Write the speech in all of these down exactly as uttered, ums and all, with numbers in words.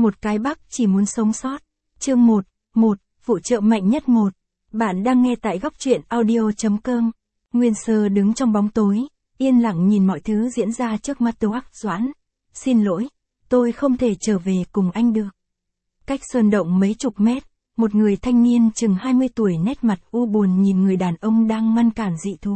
Một cái Bắc chỉ muốn sống sót. Chương một, một, phụ trợ mạnh nhất một. Bạn đang nghe tại góc truyện audio chấm com. Nguyên Sơ đứng trong bóng tối, yên lặng nhìn mọi thứ diễn ra trước mắt Hoắc Doãn. Xin lỗi, tôi không thể trở về cùng anh được. Cách sơn động mấy chục mét, một người thanh niên chừng hai mươi tuổi nét mặt u buồn nhìn người đàn ông đang ngăn cản dị thú.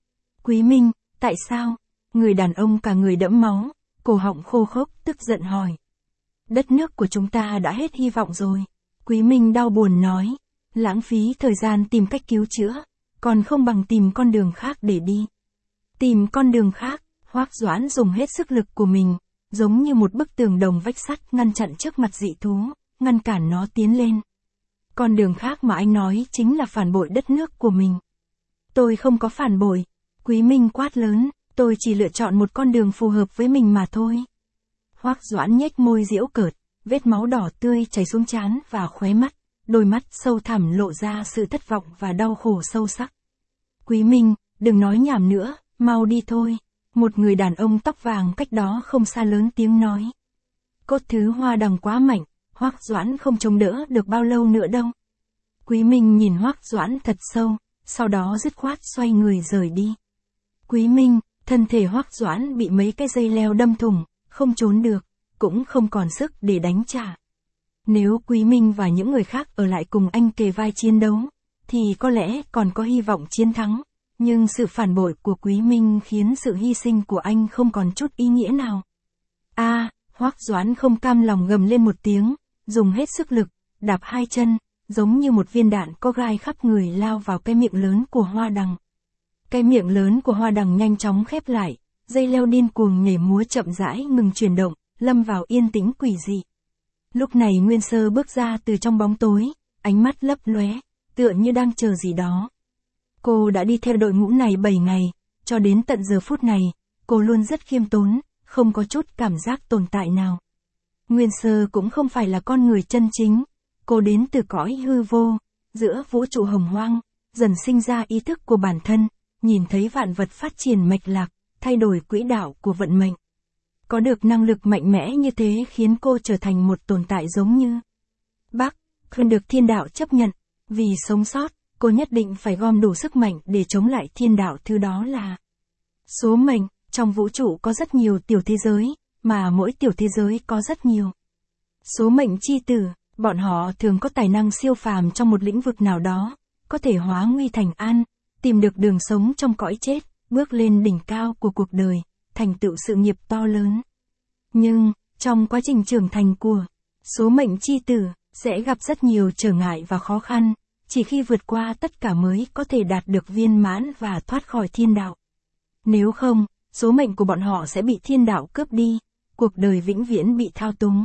Quý Minh, tại sao? Người đàn ông cả người đẫm máu, cổ họng khô khốc, tức giận hỏi. Đất nước của chúng ta đã hết hy vọng rồi. Quý Minh đau buồn nói, lãng phí thời gian tìm cách cứu chữa, còn không bằng tìm con đường khác để đi. Tìm con đường khác, Hoắc Doãn dùng hết sức lực của mình, giống như một bức tường đồng vách sắt ngăn chặn trước mặt dị thú, ngăn cản nó tiến lên. Con đường khác mà anh nói chính là phản bội đất nước của mình. Tôi không có phản bội. Quý Minh quát lớn, tôi chỉ lựa chọn một con đường phù hợp với mình mà thôi. Hoắc Doãn nhếch môi giễu cợt, vết máu đỏ tươi chảy xuống trán và khóe mắt, đôi mắt sâu thẳm lộ ra sự thất vọng và đau khổ sâu sắc. Quý Minh, đừng nói nhảm nữa, mau đi thôi. Một người đàn ông tóc vàng cách đó không xa lớn tiếng nói. Cốt thứ hoa đằng quá mạnh, Hoắc Doãn không chống đỡ được bao lâu nữa đâu. Quý Minh nhìn Hoắc Doãn thật sâu, sau đó dứt khoát xoay người rời đi. Quý Minh, thân thể Hoắc Doãn bị mấy cái dây leo đâm thủng, không trốn được, cũng không còn sức để đánh trả. Nếu Quý Minh và những người khác ở lại cùng anh kề vai chiến đấu, thì có lẽ còn có hy vọng chiến thắng, nhưng sự phản bội của Quý Minh khiến sự hy sinh của anh không còn chút ý nghĩa nào. A, à, Hoắc Doãn không cam lòng gầm lên một tiếng, dùng hết sức lực, đạp hai chân, giống như một viên đạn có gai khắp người lao vào cái miệng lớn của hoa đằng. Cái miệng lớn của hoa đằng nhanh chóng khép lại, dây leo điên cuồng nhảy múa chậm rãi ngừng chuyển động, lâm vào yên tĩnh quỷ dị. Lúc này Nguyên Sơ bước ra từ trong bóng tối, ánh mắt lấp lóe, tựa như đang chờ gì đó. Cô đã đi theo đội ngũ này bảy ngày, cho đến tận giờ phút này, cô luôn rất khiêm tốn, không có chút cảm giác tồn tại nào. Nguyên Sơ cũng không phải là con người chân chính, cô đến từ cõi hư vô, giữa vũ trụ hồng hoang, dần sinh ra ý thức của bản thân, nhìn thấy vạn vật phát triển mạch lạc, thay đổi quỹ đạo của vận mệnh. Có được năng lực mạnh mẽ như thế khiến cô trở thành một tồn tại giống như Bắc, không được thiên đạo chấp nhận, vì sống sót, cô nhất định phải gom đủ sức mạnh để chống lại thiên đạo, thứ đó là số mệnh. Trong vũ trụ có rất nhiều tiểu thế giới, mà mỗi tiểu thế giới có rất nhiều số mệnh chi tử, bọn họ thường có tài năng siêu phàm trong một lĩnh vực nào đó, có thể hóa nguy thành an, tìm được đường sống trong cõi chết, bước lên đỉnh cao của cuộc đời, thành tựu sự nghiệp to lớn. Nhưng, trong quá trình trưởng thành của số mệnh chi tử, sẽ gặp rất nhiều trở ngại và khó khăn, chỉ khi vượt qua tất cả mới có thể đạt được viên mãn và thoát khỏi thiên đạo. Nếu không, số mệnh của bọn họ sẽ bị thiên đạo cướp đi, cuộc đời vĩnh viễn bị thao túng.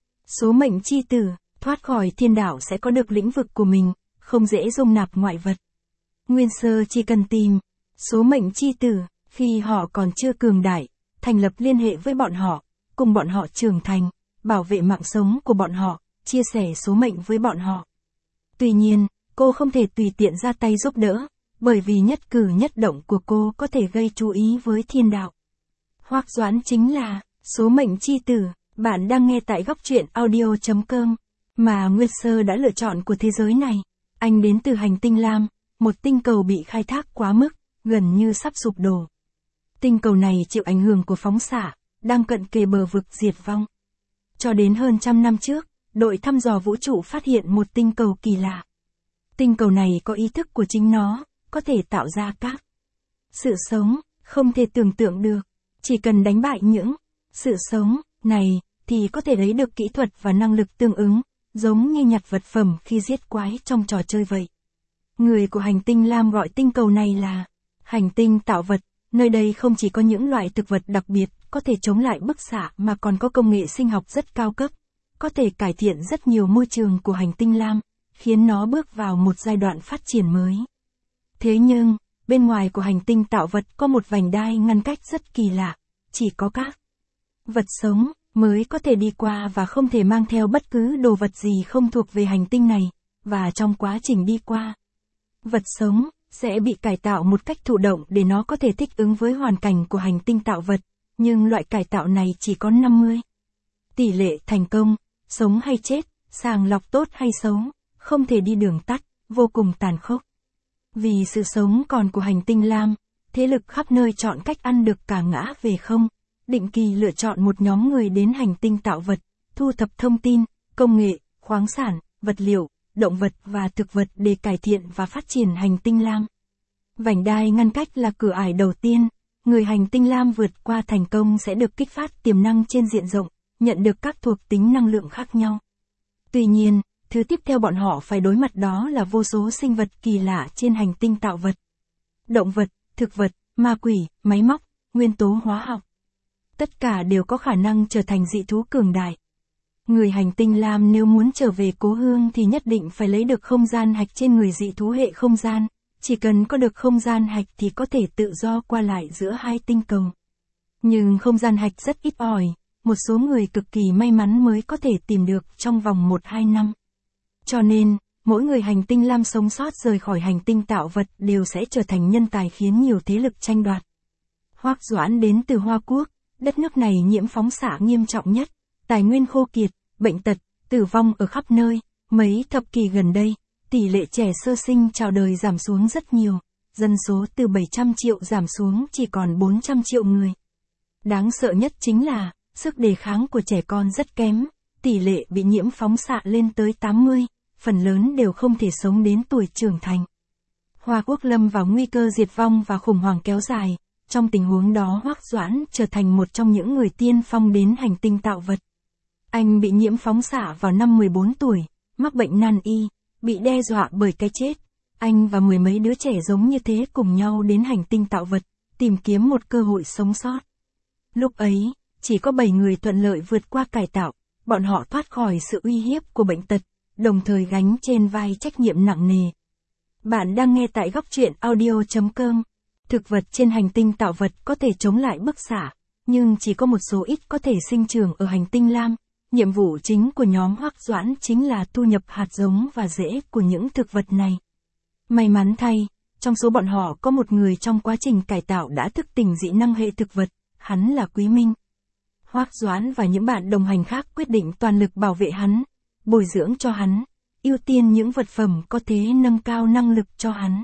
Số mệnh chi tử, thoát khỏi thiên đạo sẽ có được lĩnh vực của mình, không dễ dung nạp ngoại vật. Nguyên Sơ chỉ cần tìm số mệnh chi tử, khi họ còn chưa cường đại, thành lập liên hệ với bọn họ, cùng bọn họ trưởng thành, bảo vệ mạng sống của bọn họ, chia sẻ số mệnh với bọn họ. Tuy nhiên, cô không thể tùy tiện ra tay giúp đỡ, bởi vì nhất cử nhất động của cô có thể gây chú ý với thiên đạo. Hoắc Doãn chính là số mệnh chi tử. Bạn đang nghe tại góc truyện audio chấm com, mà Nguyên Sơ đã lựa chọn của thế giới này. Anh đến từ hành tinh Lam, một tinh cầu bị khai thác quá mức, gần như sắp sụp đổ. Tinh cầu này chịu ảnh hưởng của phóng xạ, đang cận kề bờ vực diệt vong. Cho đến hơn trăm năm trước, đội thăm dò vũ trụ phát hiện một tinh cầu kỳ lạ. Tinh cầu này có ý thức của chính nó, có thể tạo ra các sự sống, không thể tưởng tượng được. Chỉ cần đánh bại những sự sống này, thì có thể lấy được kỹ thuật và năng lực tương ứng, giống như nhặt vật phẩm khi giết quái trong trò chơi vậy. Người của hành tinh Lam gọi tinh cầu này là hành tinh tạo vật, nơi đây không chỉ có những loại thực vật đặc biệt, có thể chống lại bức xạ mà còn có công nghệ sinh học rất cao cấp, có thể cải thiện rất nhiều môi trường của hành tinh Lam, khiến nó bước vào một giai đoạn phát triển mới. Thế nhưng, bên ngoài của hành tinh tạo vật có một vành đai ngăn cách rất kỳ lạ, chỉ có các vật sống mới có thể đi qua và không thể mang theo bất cứ đồ vật gì không thuộc về hành tinh này, và trong quá trình đi qua, vật sống sẽ bị cải tạo một cách thụ động để nó có thể thích ứng với hoàn cảnh của hành tinh tạo vật, nhưng loại cải tạo này chỉ có năm mươi tỷ lệ thành công, sống hay chết, sàng lọc tốt hay xấu, không thể đi đường tắt, vô cùng tàn khốc. Vì sự sống còn của hành tinh lam, thế lực khắp nơi chọn cách ăn được cả ngã về không, định kỳ lựa chọn một nhóm người đến hành tinh tạo vật, thu thập thông tin, công nghệ, khoáng sản, vật liệu, động vật và thực vật để cải thiện và phát triển hành tinh lam. Vành đai ngăn cách là cửa ải đầu tiên, người hành tinh lam vượt qua thành công sẽ được kích phát tiềm năng trên diện rộng, nhận được các thuộc tính năng lượng khác nhau. Tuy nhiên, thứ tiếp theo bọn họ phải đối mặt đó là vô số sinh vật kỳ lạ trên hành tinh tạo vật. Động vật, thực vật, ma quỷ, máy móc, nguyên tố hóa học. Tất cả đều có khả năng trở thành dị thú cường đại. Người hành tinh lam nếu muốn trở về cố hương thì nhất định phải lấy được không gian hạch trên người dị thú hệ không gian. Chỉ cần có được không gian hạch thì có thể tự do qua lại giữa hai tinh cầu. Nhưng không gian hạch rất ít ỏi, một số người cực kỳ may mắn mới có thể tìm được trong vòng một hai năm. Cho nên, mỗi người hành tinh lam sống sót rời khỏi hành tinh tạo vật đều sẽ trở thành nhân tài khiến nhiều thế lực tranh đoạt. Hoắc Doãn đến từ Hoa Quốc, đất nước này nhiễm phóng xạ nghiêm trọng nhất, tài nguyên khô kiệt, bệnh tật, tử vong ở khắp nơi, mấy thập kỷ gần đây. Tỷ lệ trẻ sơ sinh chào đời giảm xuống rất nhiều, dân số từ bảy trăm triệu giảm xuống chỉ còn bốn trăm triệu người. Đáng sợ nhất chính là, sức đề kháng của trẻ con rất kém, tỷ lệ bị nhiễm phóng xạ lên tới tám mươi, phần lớn đều không thể sống đến tuổi trưởng thành. Hoa Quốc lâm vào nguy cơ diệt vong và khủng hoảng kéo dài, trong tình huống đó Hoắc Doãn trở thành một trong những người tiên phong đến hành tinh tạo vật. Anh bị nhiễm phóng xạ vào năm mười bốn tuổi, mắc bệnh nan y. Bị đe dọa bởi cái chết, anh và mười mấy đứa trẻ giống như thế cùng nhau đến hành tinh tạo vật, tìm kiếm một cơ hội sống sót. Lúc ấy, chỉ có bảy người thuận lợi vượt qua cải tạo, bọn họ thoát khỏi sự uy hiếp của bệnh tật, đồng thời gánh trên vai trách nhiệm nặng nề. Bạn đang nghe tại góc truyện audio chấm com. Thực vật trên hành tinh tạo vật có thể chống lại bức xạ, nhưng chỉ có một số ít có thể sinh trưởng ở hành tinh lam. Nhiệm vụ chính của nhóm Hoắc Doãn chính là thu nhập hạt giống và rễ của những thực vật này. May mắn thay, trong số bọn họ có một người trong quá trình cải tạo đã thức tỉnh dị năng hệ thực vật, hắn là Quý Minh. Hoắc Doãn và những bạn đồng hành khác quyết định toàn lực bảo vệ hắn, bồi dưỡng cho hắn, ưu tiên những vật phẩm có thể nâng cao năng lực cho hắn.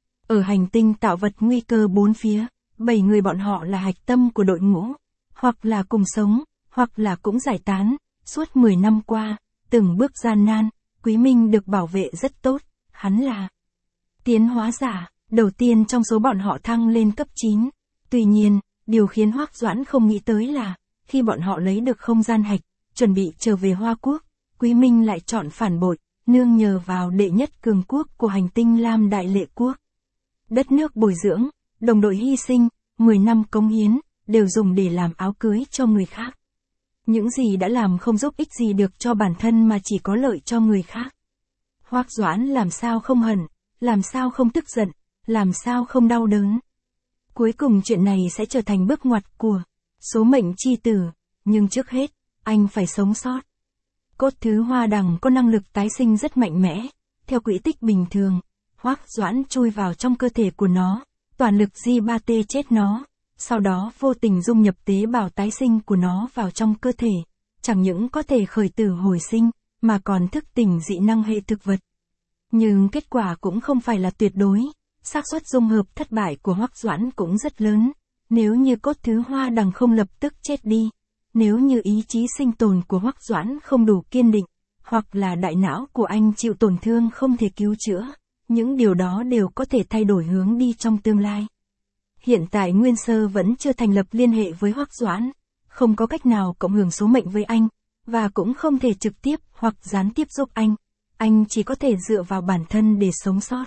Ở hành tinh tạo vật nguy cơ bốn phía, bảy người bọn họ là hạch tâm của đội ngũ, hoặc là cùng sống, hoặc là cũng giải tán. Suốt mười năm qua, từng bước gian nan, Quý Minh được bảo vệ rất tốt, hắn là tiến hóa giả, đầu tiên trong số bọn họ thăng lên cấp chín. Tuy nhiên, điều khiến Hoắc Doãn không nghĩ tới là, khi bọn họ lấy được không gian hạch, chuẩn bị trở về Hoa Quốc, Quý Minh lại chọn phản bội, nương nhờ vào đệ nhất cường quốc của hành tinh lam Đại Lệ Quốc. Đất nước bồi dưỡng, đồng đội hy sinh, mười năm cống hiến, đều dùng để làm áo cưới cho người khác. Những gì đã làm không giúp ích gì được cho bản thân mà chỉ có lợi cho người khác. Hoắc Doãn làm sao không hận, làm sao không tức giận, làm sao không đau đớn. Cuối cùng chuyện này sẽ trở thành bước ngoặt của số mệnh chi tử, nhưng trước hết, anh phải sống sót. Cốt thứ hoa đằng có năng lực tái sinh rất mạnh mẽ, theo quỹ tích bình thường, Hoắc Doãn chui vào trong cơ thể của nó, toàn lực G ba T chết nó. Sau đó vô tình dung nhập tế bào tái sinh của nó vào trong cơ thể, chẳng những có thể khởi tử hồi sinh, mà còn thức tỉnh dị năng hệ thực vật. Nhưng kết quả cũng không phải là tuyệt đối, xác suất dung hợp thất bại của Hoắc Doãn cũng rất lớn, nếu như cốt thứ hoa đằng không lập tức chết đi, nếu như ý chí sinh tồn của Hoắc Doãn không đủ kiên định, hoặc là đại não của anh chịu tổn thương không thể cứu chữa, những điều đó đều có thể thay đổi hướng đi trong tương lai. Hiện tại Nguyên Sơ vẫn chưa thành lập liên hệ với Hoắc Doãn, không có cách nào cộng hưởng số mệnh với anh, và cũng không thể trực tiếp hoặc gián tiếp giúp anh, anh chỉ có thể dựa vào bản thân để sống sót.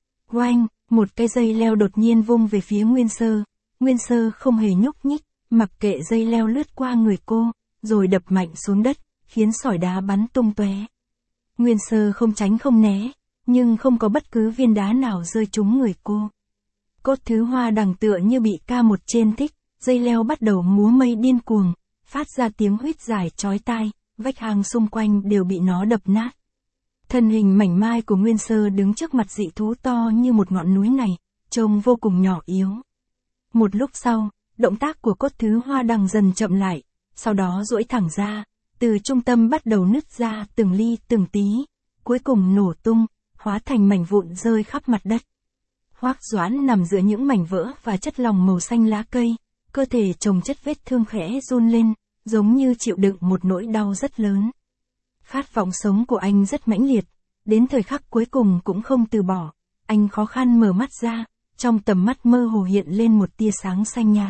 Oanh, một cái dây leo đột nhiên vung về phía Nguyên Sơ, Nguyên Sơ không hề nhúc nhích, mặc kệ dây leo lướt qua người cô, rồi đập mạnh xuống đất, khiến sỏi đá bắn tung tóe. Nguyên Sơ không tránh không né, nhưng không có bất cứ viên đá nào rơi trúng người cô. Cốt thứ hoa đằng tựa như bị ca một trên thích, dây leo bắt đầu múa mây điên cuồng, phát ra tiếng huýt dài chói tai, vách hang xung quanh đều bị nó đập nát. Thân hình mảnh mai của Nguyên Sơ đứng trước mặt dị thú to như một ngọn núi này, trông vô cùng nhỏ yếu. Một lúc sau, động tác của cốt thứ hoa đằng dần chậm lại, sau đó duỗi thẳng ra, từ trung tâm bắt đầu nứt ra từng ly từng tí, cuối cùng nổ tung, hóa thành mảnh vụn rơi khắp mặt đất. Hoắc Doãn nằm giữa những mảnh vỡ và chất lỏng màu xanh lá cây, cơ thể chồng chất vết thương khẽ run lên, giống như chịu đựng một nỗi đau rất lớn. Khát vọng sống của anh rất mãnh liệt, đến thời khắc cuối cùng cũng không từ bỏ, anh khó khăn mở mắt ra, trong tầm mắt mơ hồ hiện lên một tia sáng xanh nhạt.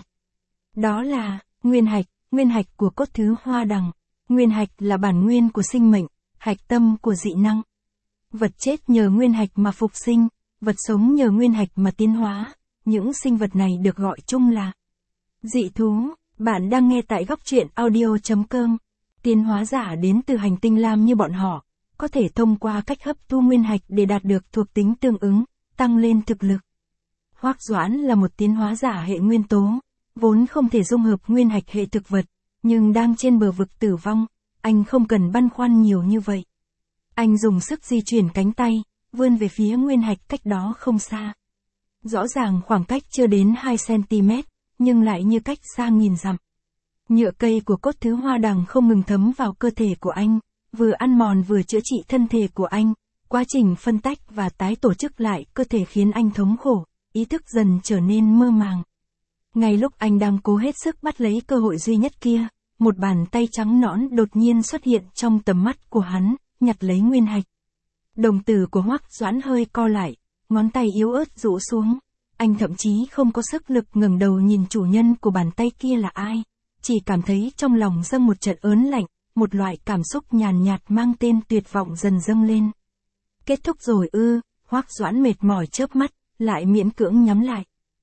Đó là nguyên hạch, nguyên hạch của cốt thứ hoa đằng. Nguyên hạch là bản nguyên của sinh mệnh, hạch tâm của dị năng. Vật chết nhờ nguyên hạch mà phục sinh, vật sống nhờ nguyên hạch mà tiến hóa, những sinh vật này được gọi chung là dị thú. Bạn đang nghe tại góc truyện audio chấm com. Tiến hóa giả đến từ hành tinh lam như bọn họ, có thể thông qua cách hấp thu nguyên hạch để đạt được thuộc tính tương ứng, tăng lên thực lực. Hoắc Doãn là một tiến hóa giả hệ nguyên tố, vốn không thể dung hợp nguyên hạch hệ thực vật, nhưng đang trên bờ vực tử vong, anh không cần băn khoăn nhiều như vậy. Anh dùng sức di chuyển cánh tay, vươn về phía nguyên hạch cách đó không xa. Rõ ràng khoảng cách chưa đến hai xăng-ti-mét, nhưng lại như cách xa nghìn dặm. Nhựa cây của cốt thứ hoa đằng không ngừng thấm vào cơ thể của anh, vừa ăn mòn vừa chữa trị thân thể của anh. Quá trình phân tách và tái tổ chức lại cơ thể khiến anh thống khổ, ý thức dần trở nên mơ màng. Ngay lúc anh đang cố hết sức bắt lấy cơ hội duy nhất kia, một bàn tay trắng nõn đột nhiên xuất hiện trong tầm mắt của hắn, nhặt lấy nguyên hạch. Đồng tử của Hoắc Doãn hơi co lại, ngón tay yếu ớt rũ xuống. Anh thậm chí không có sức lực ngẩng đầu nhìn chủ nhân của bàn tay kia là ai, chỉ cảm thấy trong lòng dâng một trận ớn lạnh, một loại cảm xúc nhàn nhạt mang tên tuyệt vọng dần dâng lên. Kết thúc rồi ư? Hoắc Doãn mệt mỏi chớp mắt, lại miễn cưỡng nhắm lại.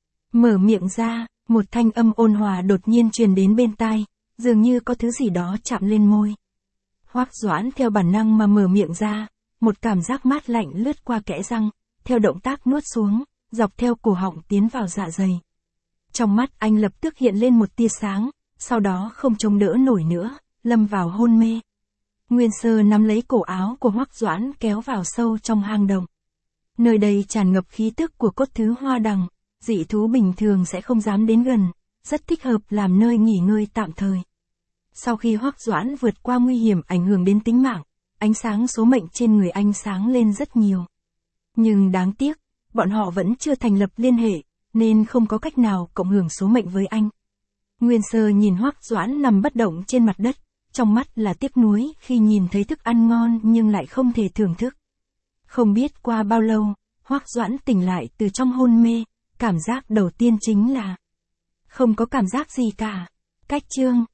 Mở miệng ra, một thanh âm ôn hòa đột nhiên truyền đến bên tai, dường như có thứ gì đó chạm lên môi. Hoắc Doãn theo bản năng mà mở miệng ra, một cảm giác mát lạnh lướt qua kẽ răng, theo động tác nuốt xuống, dọc theo cổ họng tiến vào dạ dày. Trong mắt anh lập tức hiện lên một tia sáng, sau đó không chống đỡ nổi nữa, lâm vào hôn mê. Nguyên Sơ nắm lấy cổ áo của Hoắc Doãn kéo vào sâu trong hang động. Nơi đây tràn ngập khí tức của cốt thứ hoa đằng, dị thú bình thường sẽ không dám đến gần, rất thích hợp làm nơi nghỉ ngơi tạm thời. Sau khi Hoắc Doãn vượt qua nguy hiểm ảnh hưởng đến tính mạng, ánh sáng số mệnh trên người anh sáng lên rất nhiều. Nhưng đáng tiếc, bọn họ vẫn chưa thành lập liên hệ, nên không có cách nào cộng hưởng số mệnh với anh. Nguyên Sơ nhìn Hoắc Doãn nằm bất động trên mặt đất, trong mắt là tiếc nuối khi nhìn thấy thức ăn ngon nhưng lại không thể thưởng thức. Không biết qua bao lâu, Hoắc Doãn tỉnh lại từ trong hôn mê, cảm giác đầu tiên chính là không có cảm giác gì cả. Cách chương